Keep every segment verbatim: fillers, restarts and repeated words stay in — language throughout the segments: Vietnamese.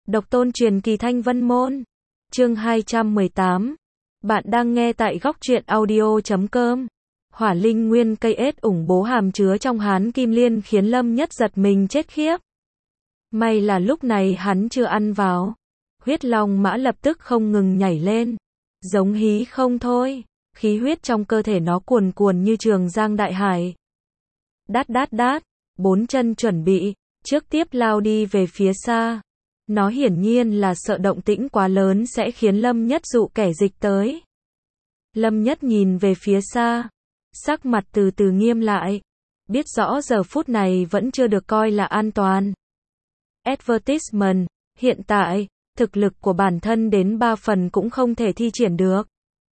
Độc tôn truyền kỳ Thanh Vân Môn. Chương hai trăm mười tám. Bạn đang nghe tại góc truyện audio chấm com. Hỏa linh nguyên cây ết ủng bố hàm chứa trong hán kim liên khiến Lâm Nhất giật mình chết khiếp. May là lúc này hắn chưa ăn vào. Huyết long mã lập tức không ngừng nhảy lên. Giống hí không thôi. Khí huyết trong cơ thể nó cuồn cuồn như trường giang đại hải. Đát đát đát. Bốn chân chuẩn bị. Trước tiếp lao đi về phía xa. Nó hiển nhiên là sợ động tĩnh quá lớn sẽ khiến Lâm Nhất dụ kẻ dịch tới. Lâm Nhất nhìn về phía xa. Sắc mặt từ từ nghiêm lại. Biết rõ giờ phút này vẫn chưa được coi là an toàn. Advertisement. Hiện tại, thực lực của bản thân đến ba phần cũng không thể thi triển được.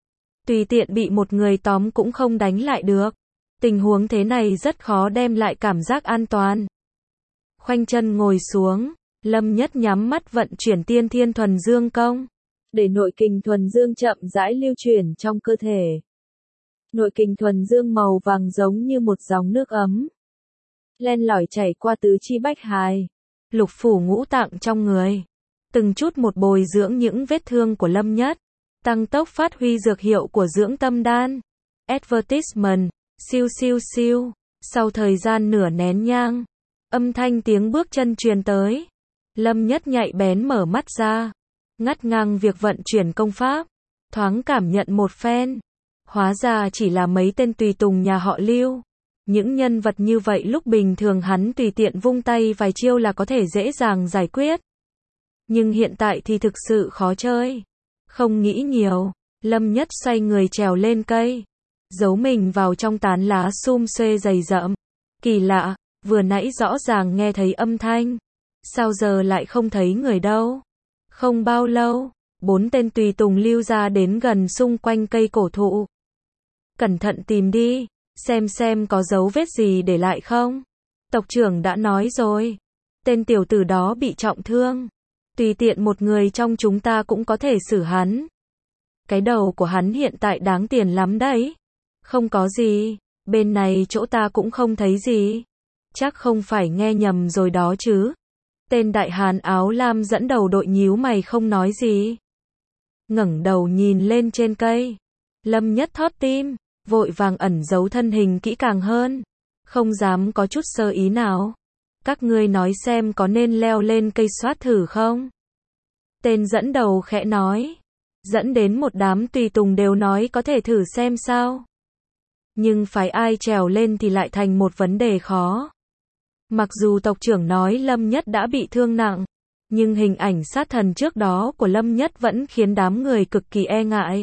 Tùy tiện bị một người tóm cũng không đánh lại được. Tình huống thế này rất khó đem lại cảm giác an toàn. Khoanh chân ngồi xuống. Lâm Nhất nhắm mắt vận chuyển tiên thiên thuần dương công. Để nội kình thuần dương chậm rãi lưu chuyển trong cơ thể. Nội kình thuần dương màu vàng giống như một dòng nước ấm. Len lỏi chảy qua tứ chi bách hài. Lục phủ ngũ tạng trong người. Từng chút một bồi dưỡng những vết thương của Lâm Nhất. Tăng tốc phát huy dược hiệu của dưỡng tâm đan. Advertisement. Siêu siêu siêu. Sau thời gian nửa nén nhang. Âm thanh tiếng bước chân truyền tới. Lâm Nhất nhạy bén mở mắt ra. Ngắt ngang việc vận chuyển công pháp. Thoáng cảm nhận một phen. Hóa ra chỉ là mấy tên tùy tùng nhà họ Lưu. Những nhân vật như vậy lúc bình thường hắn tùy tiện vung tay vài chiêu là có thể dễ dàng giải quyết. Nhưng hiện tại thì thực sự khó chơi. Không nghĩ nhiều. Lâm Nhất xoay người trèo lên cây. Giấu mình vào trong tán lá sum xuê dày rậm. Kỳ lạ, vừa nãy rõ ràng nghe thấy âm thanh. Sao giờ lại không thấy người đâu? Không bao lâu, bốn tên tùy tùng Lưu ra đến gần xung quanh cây cổ thụ. Cẩn thận tìm đi, xem xem có dấu vết gì để lại không. Tộc trưởng đã nói rồi, tên tiểu tử đó bị trọng thương. Tùy tiện một người trong chúng ta cũng có thể xử hắn. Cái đầu của hắn hiện tại đáng tiền lắm đấy. Không có gì, bên này chỗ ta cũng không thấy gì. Chắc không phải nghe nhầm rồi đó chứ. Tên đại hán áo lam dẫn đầu đội nhíu mày không nói gì. Ngẩng đầu nhìn lên trên cây. Lâm Nhất thót tim, vội vàng ẩn giấu thân hình kỹ càng hơn. Không dám có chút sơ ý nào. Các ngươi nói xem có nên leo lên cây soát thử không? Tên dẫn đầu khẽ nói. Dẫn đến một đám tùy tùng đều nói có thể thử xem sao. Nhưng phải ai trèo lên thì lại thành một vấn đề khó. Mặc dù tộc trưởng nói Lâm Nhất đã bị thương nặng, nhưng hình ảnh sát thần trước đó của Lâm Nhất vẫn khiến đám người cực kỳ e ngại.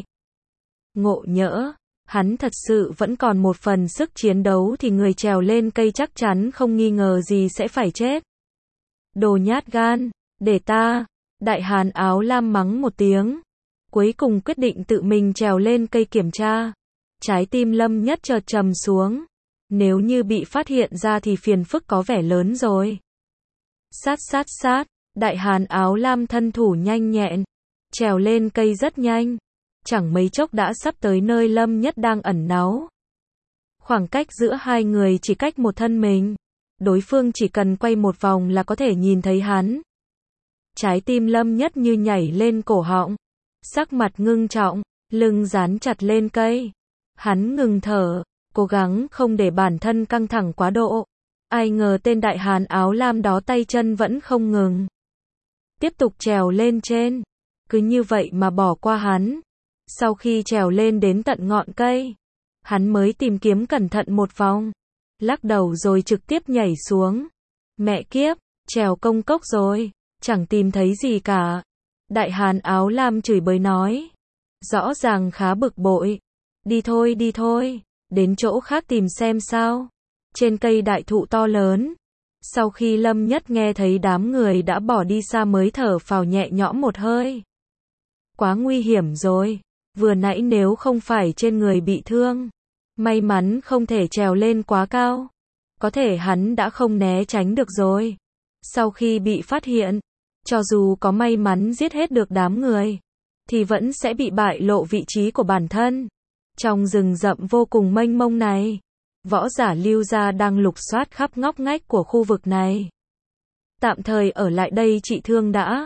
Ngộ nhỡ, hắn thật sự vẫn còn một phần sức chiến đấu thì người trèo lên cây chắc chắn không nghi ngờ gì sẽ phải chết. Đồ nhát gan, để ta, đại hán áo lam mắng một tiếng. Cuối cùng quyết định tự mình trèo lên cây kiểm tra. Trái tim Lâm Nhất chợt trầm xuống. Nếu như bị phát hiện ra thì phiền phức có vẻ lớn rồi. Sát sát sát, đại hán áo lam thân thủ nhanh nhẹn. Trèo lên cây rất nhanh. Chẳng mấy chốc đã sắp tới nơi Lâm Nhất đang ẩn náu. Khoảng cách giữa hai người chỉ cách một thân mình. Đối phương chỉ cần quay một vòng là có thể nhìn thấy hắn. Trái tim Lâm Nhất như nhảy lên cổ họng. Sắc mặt ngưng trọng, lưng dán chặt lên cây. Hắn ngừng thở. Cố gắng không để bản thân căng thẳng quá độ. Ai ngờ tên đại hán áo lam đó tay chân vẫn không ngừng. Tiếp tục trèo lên trên. Cứ như vậy mà bỏ qua hắn. Sau khi trèo lên đến tận ngọn cây, hắn mới tìm kiếm cẩn thận một vòng. Lắc đầu rồi trực tiếp nhảy xuống. Mẹ kiếp, trèo công cốc rồi. Chẳng tìm thấy gì cả. Đại hán áo lam chửi bới nói. Rõ ràng khá bực bội. Đi thôi đi thôi. Đến chỗ khác tìm xem sao. Trên cây đại thụ to lớn. Sau khi Lâm Nhất nghe thấy đám người đã bỏ đi xa mới thở phào nhẹ nhõm một hơi. Quá nguy hiểm rồi. Vừa nãy nếu không phải trên người bị thương. May mắn không thể trèo lên quá cao. Có thể hắn đã không né tránh được rồi. Sau khi bị phát hiện. Cho dù có may mắn giết hết được đám người. Thì vẫn sẽ bị bại lộ vị trí của bản thân. Trong rừng rậm vô cùng mênh mông này, võ giả Lưu gia đang lục soát khắp ngóc ngách của khu vực này. Tạm thời ở lại đây trị thương đã.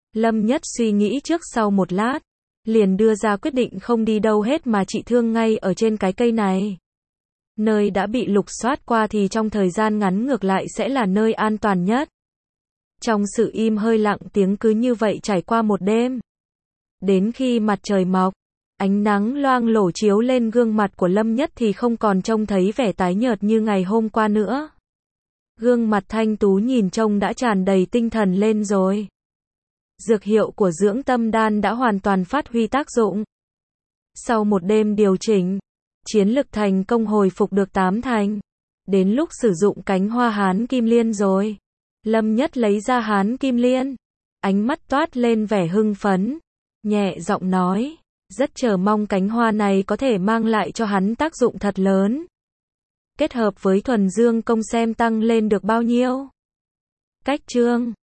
Lâm Nhất suy nghĩ trước sau một lát, liền đưa ra quyết định không đi đâu hết mà trị thương ngay ở trên cái cây này. Nơi đã bị lục soát qua thì trong thời gian ngắn ngược lại sẽ là nơi an toàn nhất. Trong sự im hơi lặng tiếng cứ như vậy trải qua một đêm. Đến khi mặt trời mọc, ánh nắng loang lổ chiếu lên gương mặt của Lâm Nhất thì không còn trông thấy vẻ tái nhợt như ngày hôm qua nữa. Gương mặt thanh tú nhìn trông đã tràn đầy tinh thần lên rồi. Dược hiệu của dưỡng tâm đan đã hoàn toàn phát huy tác dụng. Sau một đêm điều chỉnh, chiến lực thành công hồi phục được tám thành. Đến lúc sử dụng cánh hoa hán kim liên rồi. Lâm Nhất lấy ra hán kim liên. Ánh mắt toát lên vẻ hưng phấn. Nhẹ giọng nói. Rất chờ mong cánh hoa này có thể mang lại cho hắn tác dụng thật lớn. Kết hợp với thuần dương công xem tăng lên được bao nhiêu. Cách chương